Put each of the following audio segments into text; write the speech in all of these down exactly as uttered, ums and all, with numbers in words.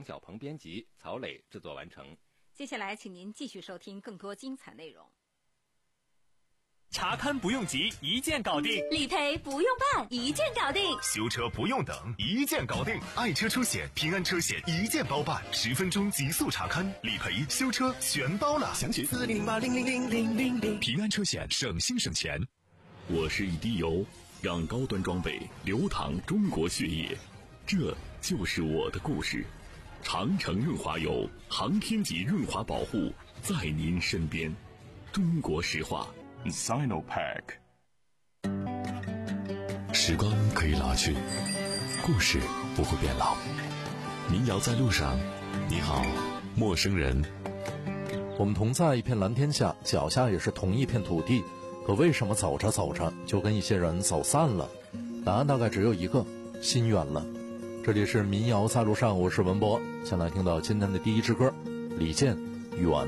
王小鹏编辑，曹磊制作完成。 接下来请您继续收听更多精彩内容。 查勘不用急，一键搞定； 理赔不用办，一键搞定； 修车不用等，一键搞定。爱车出险，平安车险一键包办，十分钟极速查勘，理赔、修车全包了。详询四零零八零零零零零零。平安车险，省心省钱。 我是一滴油，让高端装备流淌中国血液，这就是我的故事。长城润滑油，航天级润滑保护，在您身边。中国石化。 Sinopack。 时光可以老去，故事不会变老。民谣在路上，你好，陌生人。 我们同在一片蓝天下，脚下也是同一片土地，可为什么走着走着就跟一些人走散了？答案大概只有一个，心远了。这里是民谣在路上，我是文博。先来听到今天的第一支歌，李健，远。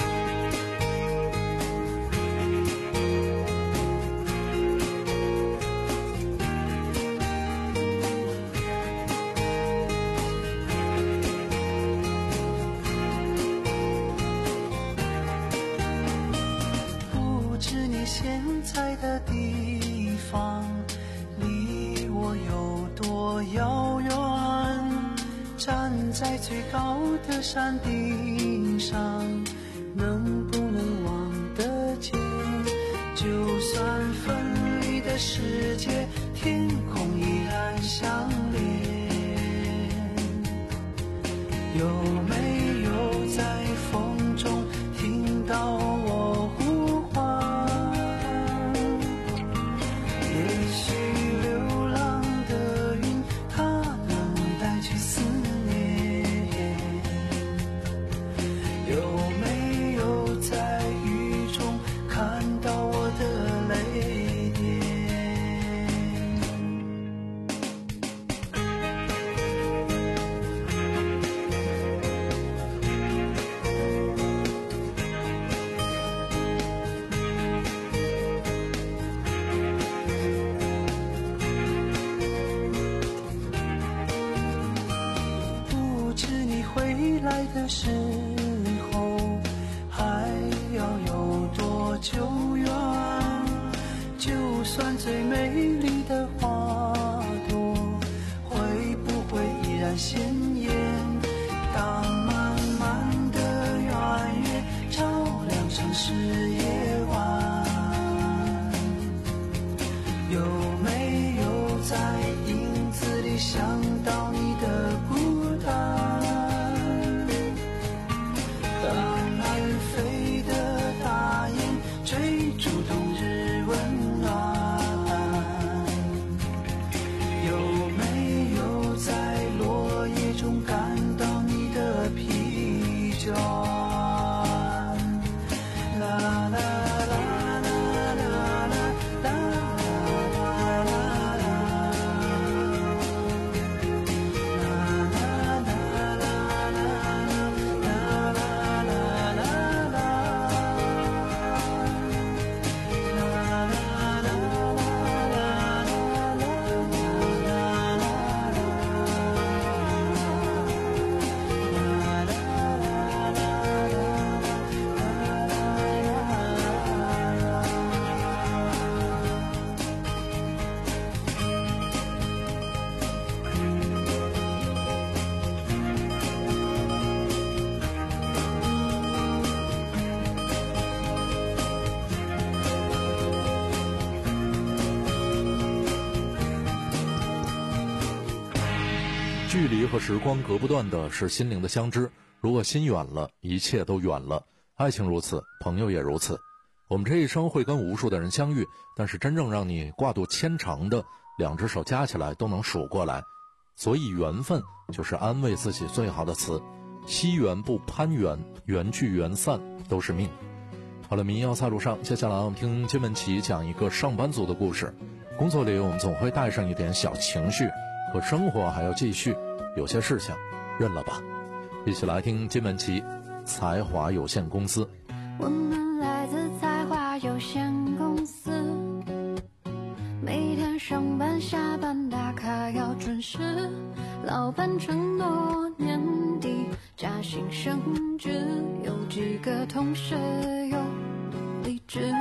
现在的地方离我有多遥远？站在最高的山顶上，能不能望得见？就算分离的世界，天空依然相连。有没有在风中听到我呼唤？流浪的云，它能带去思念。有没有在雨中看到我的泪点？回来的时候还要有多久远？就算最美丽的花朵，会不会依然鲜艳？当漫漫的圆月照亮城市夜晚，有没有在影子里想到你的孤单？飞的大雁追逐冬日温暖，有没有在落叶中感到你的疲倦？啦啦啦啦啦啦啦啦啦距离和时光隔不断的是心灵的相知，如果心远了，一切都远了。爱情如此，朋友也如此。我们这一生会跟无数的人相遇，但是真正让你挂肚牵肠的，两只手加起来都能数过来。所以缘分就是安慰自己最好的词，惜缘不攀缘，缘聚缘散都是命。好了，民谣在路上，接下来我们听金文琪讲一个上班族的故事。工作里我们总会带上一点小情绪，可生活还要继续，有些事情认了吧。一起来听金文琪，才华有限公司。 我们来自才华有限公司，每天上班下班打卡要准时，老板承诺年底加薪升职，有几个同事有离职。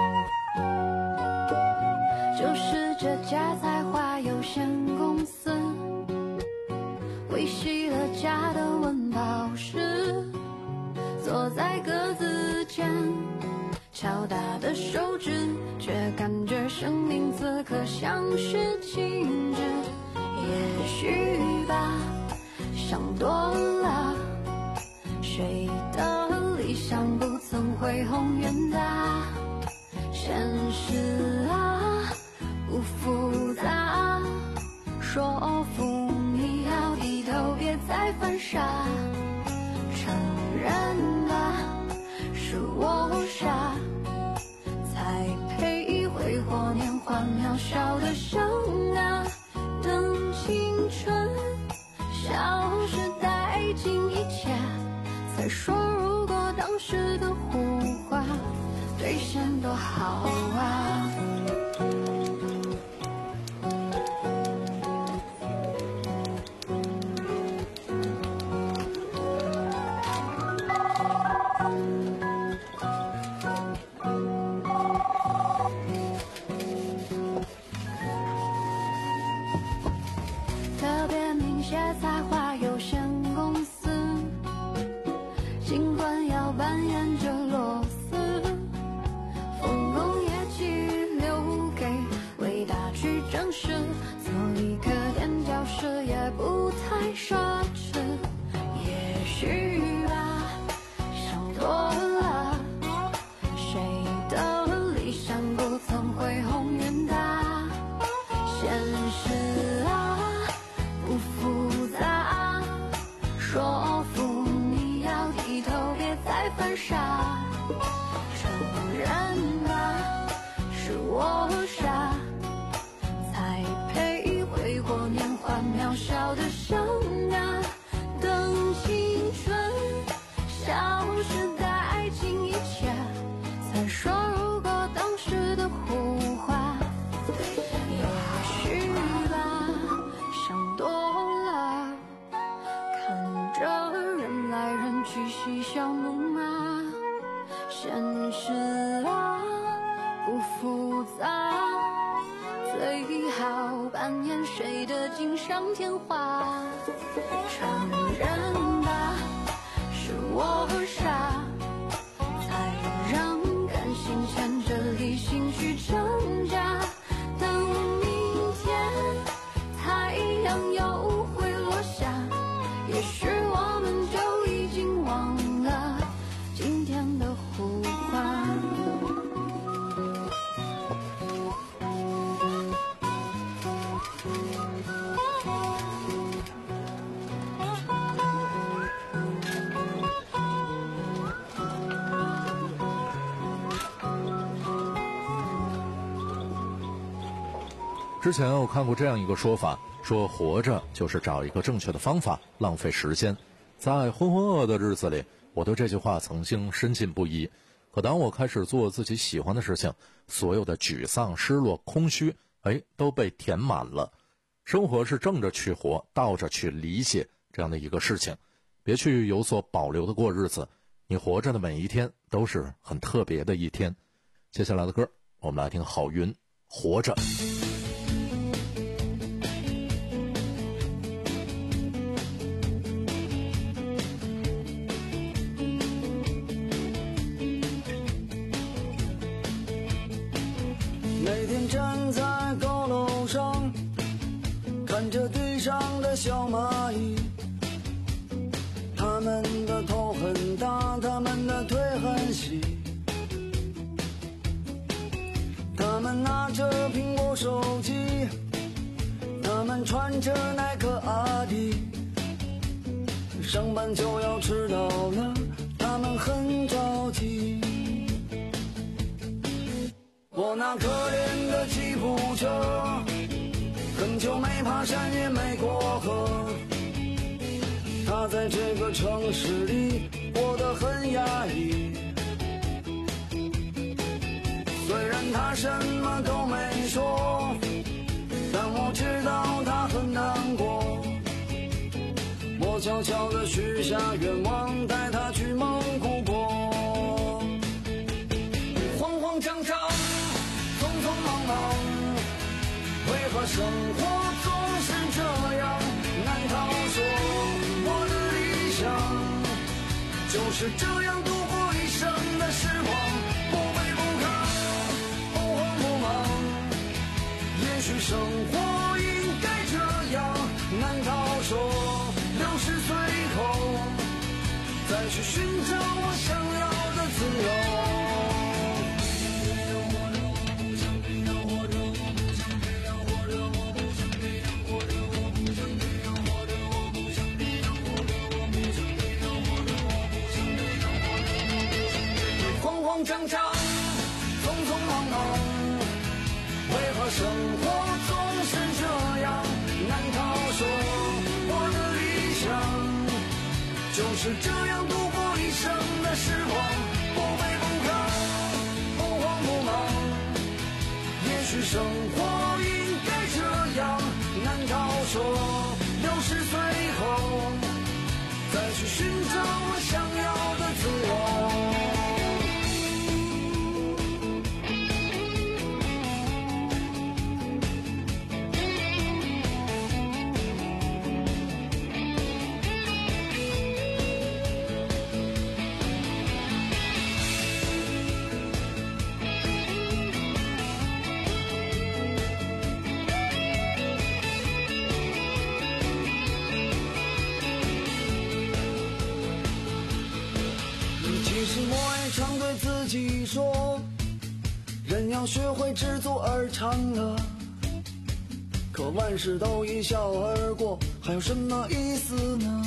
就是这家才华有限公司维系了家的温饱时，坐在格子间敲打的手指，却感觉生命此刻像是静止。也许吧，想多了，谁的理想不曾恢宏远大？现实啊不复杂，说服你要低头别再犯傻，承认吧是我傻，才配挥霍年华渺小的生啊。等青春消失殆尽一切，再说如果当时的胡话兑现多好啊。特别明显才华有限公司，尽管要扮演着螺丝，丰功业绩留给伟大去证实，做一个垫脚石也不太奢侈。也许吧，想多了，谁的理想不曾恢宏远大？现实啊不复杂，说服你要低头别再犯傻，承认吧是我傻，才配挥霍年华渺小的生啊。等青春消失殆尽一切，才说如果当时的胡话。也许吧，想多了，看着人来人去嬉笑怒骂，现实啊不复杂，最好扮演谁的锦上添花，承认吧是我傻，才让感性牵着理性去挣扎。等明天太阳又会落下，也许我们就已经忘了今天的胡话。 之前我看过这样一个说法，说活着就是找一个正确的方法，浪费时间。在浑浑噩噩的日子里，我对这句话曾经深信不疑。可当我开始做自己喜欢的事情，所有的沮丧、失落、空虚，哎，都被填满了。生活是正着去活，倒着去理解这样的一个事情，别去有所保留的过日子。你活着的每一天都是很特别的一天。接下来的歌，我们来听郝云《活着》。 每天站在高楼上，看着地上的小蚂蚁，它们的头很大，它们的腿很细，它们拿着苹果手机，它们穿着耐克阿迪，上班就要迟到了，它们很着急。我那可怜的吉普车，很久没爬山也没过河，它在这个城市里活得很压抑。虽然它什么都没说，但我知道它很难过。我悄悄地许下愿望，带他去蒙古国。慌慌张张，匆匆忙忙，为何生活总是这样？难道说我的理想就是这样度过一生的时光？不卑不亢，不慌不忙，也许生活应该这样。难道说六十岁后再去寻找我想要的自由？慌慌张张，匆匆忙忙，为何生活总是这样？难道说我的理想就是这样度过一生的时光？不卑不亢，不慌不忙，也许生活应该这样。难道说六十岁后再去寻找我想要的自由？常对自己说，人要学会知足而常乐，可万事都一笑而过，还有什么意思呢？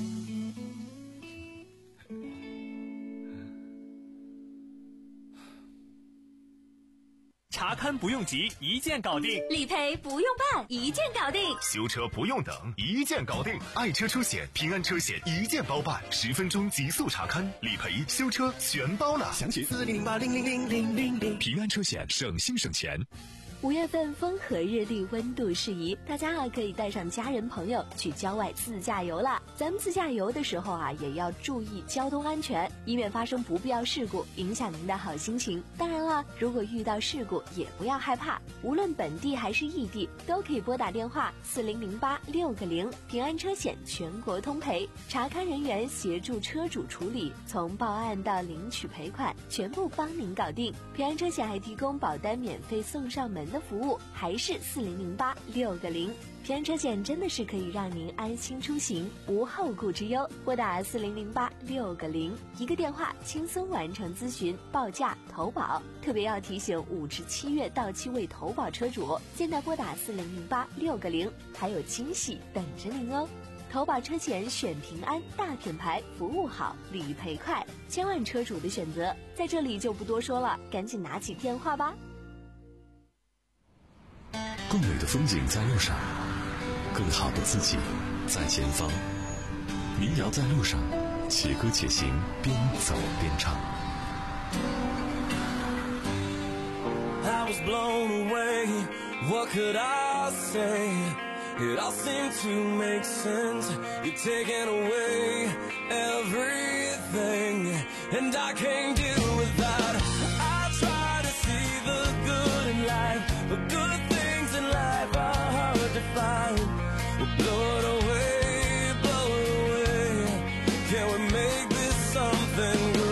查勘不用急，一键搞定； 理赔不用办，一键搞定； 修车不用等，一键搞定。爱车出险，平安车险一键包办，十分钟极速查勘，理赔、修车全包了。详情四零零八零零零零零零。平安车险，省心省钱。 五月份风和日丽，温度适宜，大家啊可以带上家人朋友去郊外自驾游了。咱们自驾游的时候啊，也要注意交通安全，以免发生不必要事故，影响您的好心情。当然了，如果遇到事故也不要害怕，无论本地还是异地，都可以拨打电话四零零八六个零，平安车险全国通赔，查勘人员协助车主处理，从报案到领取赔款，全部帮您搞定。平安车险还提供保单免费送上门的服务，还是四零零八六个零。平安车险真的是可以让您安心出行，无后顾之忧。拨打四零零八六个零，一个电话轻松完成咨询、报价、投保。特别要提醒五至七月到期未投保车主，现在拨打四零零八六个零，还有惊喜等着您哦。投保车险选平安，大品牌，服务好，理赔快，千万车主的选择，在这里就不多说了，赶紧拿起电话吧。 更美的风景在路上，更好的自己在前方。民谣在路上，且歌且行，边走边唱。 I was blown away, what could I say? It all seemed to make sense. You've taken away everything, and I can't deal with that. I try to see the good in life, but good things in life are hard to find. We'll blow it away, blow it away. Can we make this something good?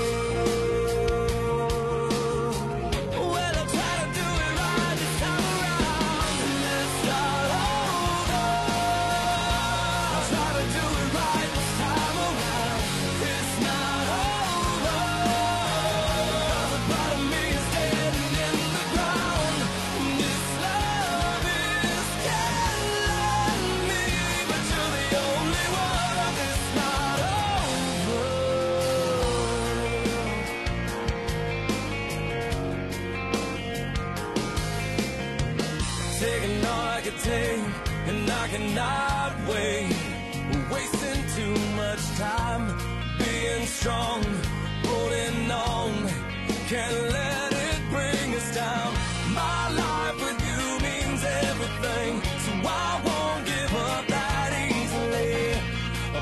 And I cannot wait. We're wasting too much time being strong, holding on. Can't let it bring us down. My life with you means everything, so I won't give up that easily.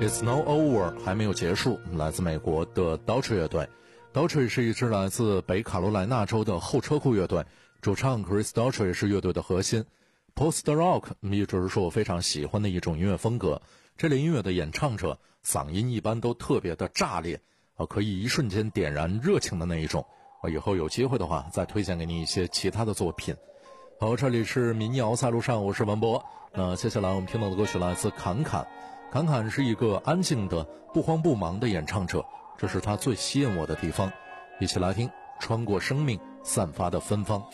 It's Not Over 还没有结束，来自美国的 Daltrey 乐队。Daltrey 是一支来自北卡罗来纳州的后车库乐队，主唱 Chris Daltrey 是乐队的核心。Post Rock 一直是我非常喜欢的一种音乐风格，这类音乐的演唱者嗓音一般都特别的炸裂，啊，可以一瞬间点燃热情的那一种。啊，以后有机会的话再推荐给你一些其他的作品。好，这里是民谣在路上，我是文博。那接下来我们听到的歌曲来自侃侃。侃侃是一个安静的不慌不忙的演唱者，这是他最吸引我的地方。一起来听穿过生命散发的芬芳。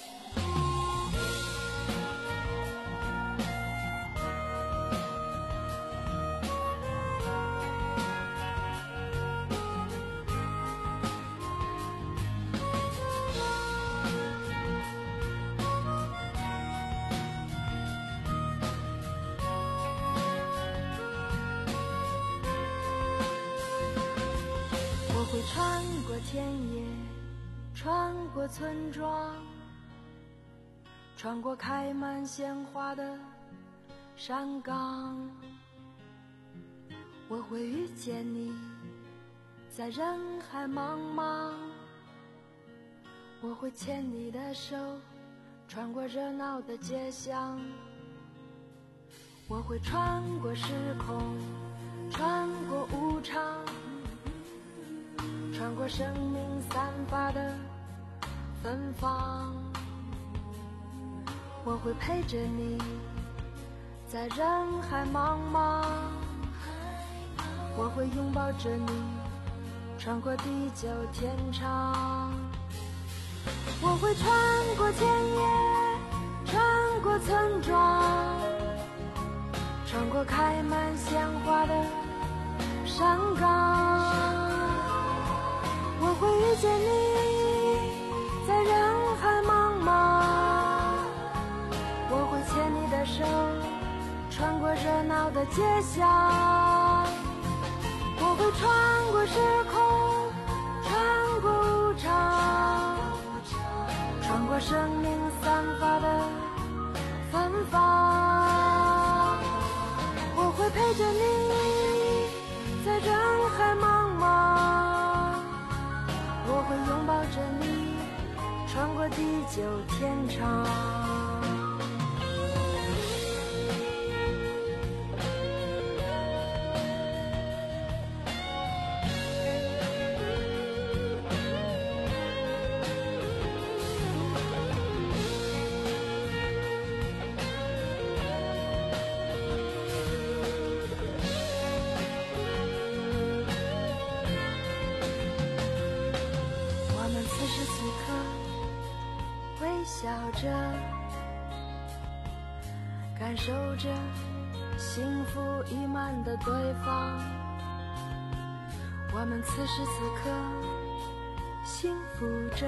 我会穿过田野，穿过村庄，穿过开满鲜花的山岗。我会遇见你，在人海茫茫。我会牵你的手，穿过热闹的街巷。我会穿过时空，穿过无常，穿过生命散发的芬芳。我会陪着你，在人海茫茫。我会拥抱着你，穿过地久天长。我会穿过田野，穿过村庄，穿过开满鲜花的山岗。我会遇见你，在人海茫茫。我会牵你的手，穿过热闹的街巷。我会穿过时空，穿过无常，穿过生命散发的芬芳。我会陪着你，在人海茫茫。我会拥抱着你，穿过地久天长。笑着，感受着幸福溢满的对方。我们此时此刻幸福着，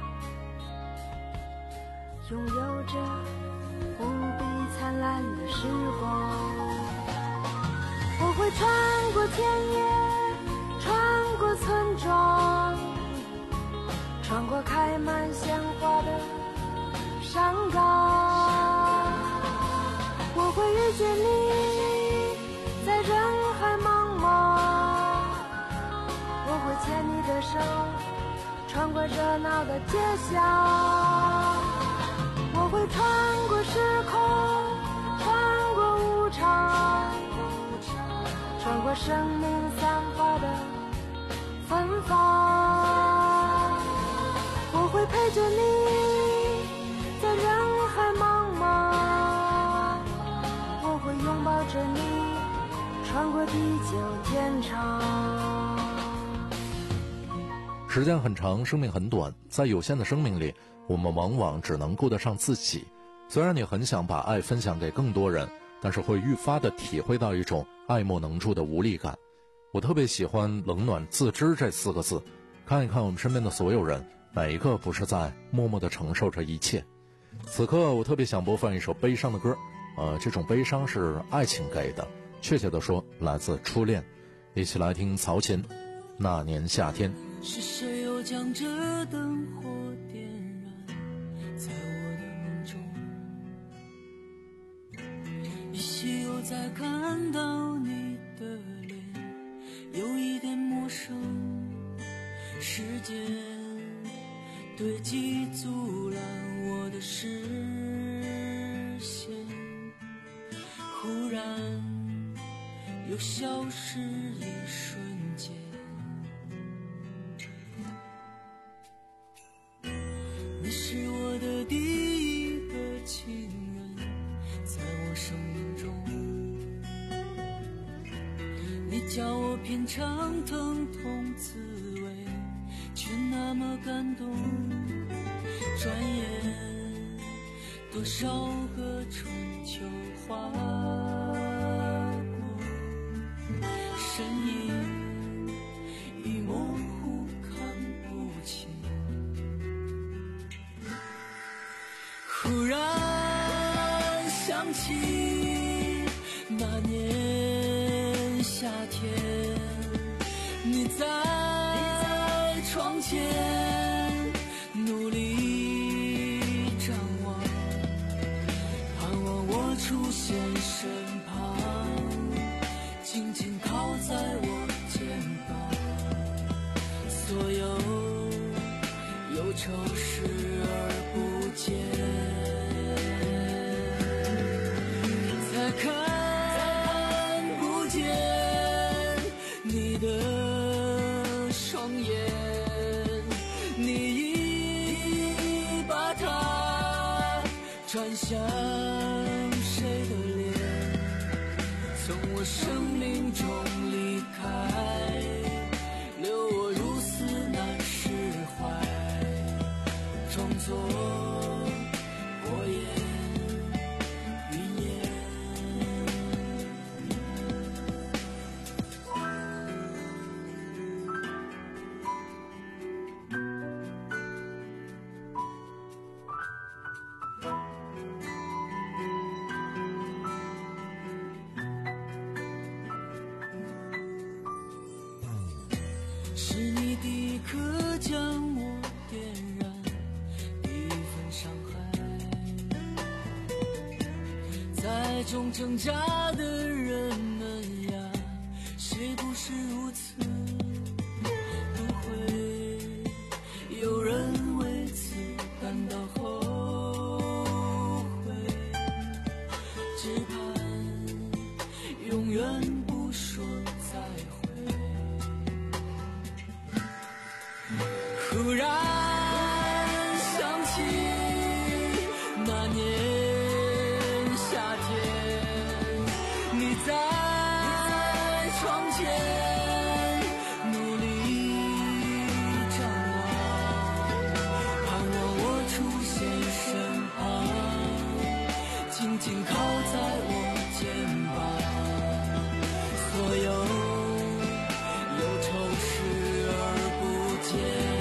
拥有着无比灿烂的时光。我会穿过田野，穿过村庄，穿过开满鲜花的山岗。我会遇见你，在人海茫茫。我会牵你的手，穿过热闹的街巷。我会穿过时空，穿过无常，穿过生命散发的芬芳。我会陪着你，在人海茫茫。我会拥抱着你，穿过地久天长。 时间很长，生命很短，在有限的生命里，我们往往只能顾得上自己。虽然你很想把爱分享给更多人，但是会愈发的体会到一种爱莫能助的无力感。我特别喜欢冷暖自知这四个字，看一看我们身边的所有人，哪一个不是在默默地承受着一切。此刻我特别想播放一首悲伤的歌，呃，这种悲伤是爱情给的，确切地说来自初恋。一起来听曹琴《那年夏天》。 是谁又将这灯火点燃在我的梦中，依稀又再看到你的脸， 时间堆积阻拦我的视线，忽然又消失一瞬间。你是我的第一个情人，在我生命中，你教我品尝疼痛滋味，却那么感动。转眼多少个春秋划过，身影已模糊看不清。忽然想起那年夏天，你在窗前努力张望，盼望我出现身旁，紧紧靠在我肩膀，所有忧愁视而不见，再看不见你的双眼，你已把它转向谁的脸，从我生命中离开，留我如斯难释怀，装作过眼云烟。是你第一颗将我点燃，第一份伤害，在中挣扎的人们呀，谁不是如此？不会有人为此感到后悔，只盼永远不说再会。忽然想起那年夏天，你在窗前努力张望，盼望我出现身旁，紧紧靠在我肩膀，所有忧愁视而不见。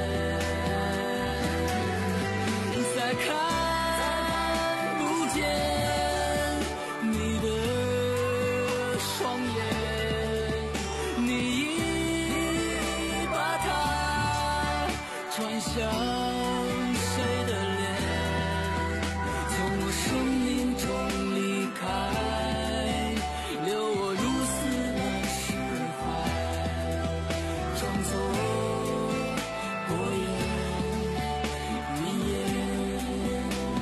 再看不见你的双眼，你已把它转向谁的脸，从我生命中离开，留我如斯难释怀，装作过眼云烟，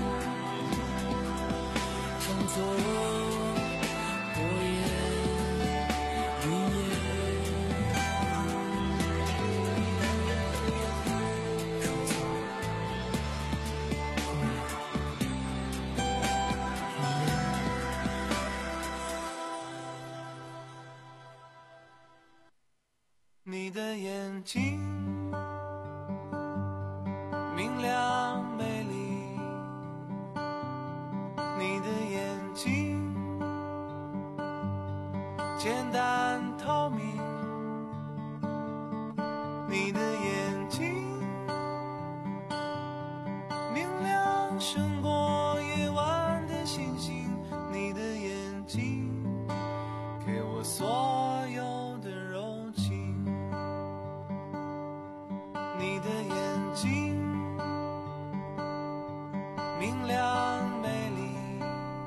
装作过眼云烟，装作你的眼睛明亮美丽，你的眼睛简单透明，你的眼睛明亮胜过夜晚的星星，你的眼睛给我所有的柔情，你的眼睛明亮美丽，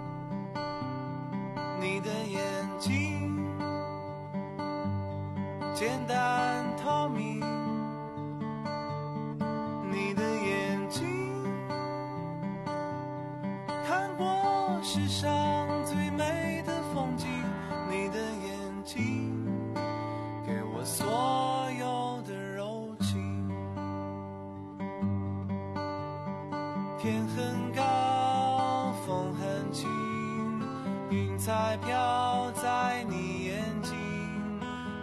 你的眼睛简单透明，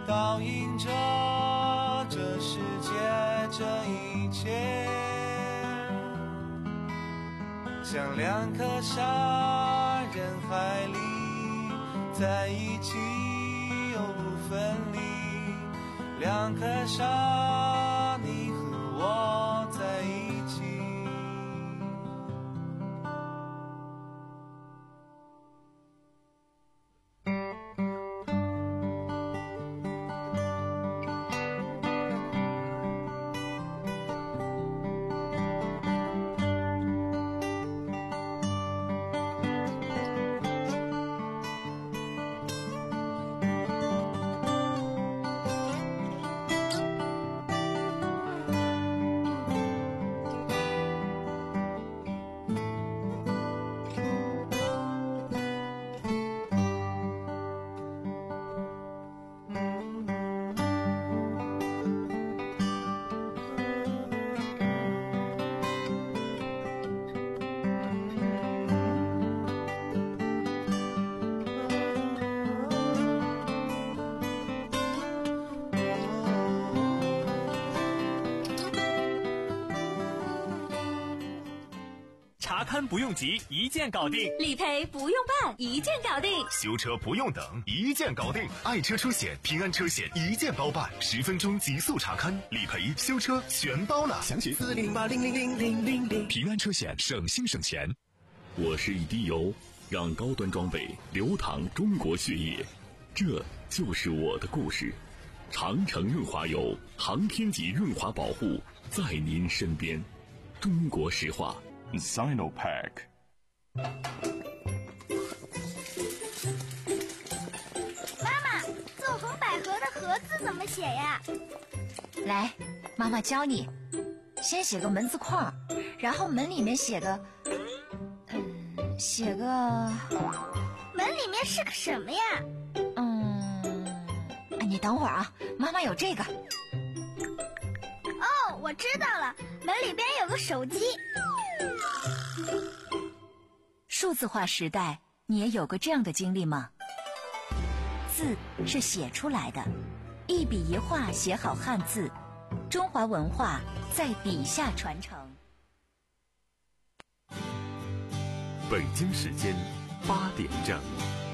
倒映着这世界这一切，像两颗沙，人海里在一起又不分离，两颗沙，你和我在一起。 查勘不用急，一键搞定； 理赔不用办，一键搞定； 修车不用等，一键搞定。爱车出险，平安车险一键包办，十分钟极速查勘、理赔、修车全包了。详询四零八零零零零零零。平安车险，省心省钱。 我是一滴油，让高端装备流淌中国血液，这就是我的故事。长城润滑油，航天级润滑保护，在您身边。中国石化。 Sinopec。 妈妈，纵横捭阖的阖字怎么写呀？ 来，妈妈教你。先写个门字框，然后门里面写个，嗯，写个。 门里面是个什么呀？ 嗯，你等会儿啊，妈妈有这个。 哦，我知道了，门里边有个手机。 数字化时代，你也有过这样的经历吗？字是写出来的，一笔一画写好汉字，中华文化在笔下传承。 北京时间八点整。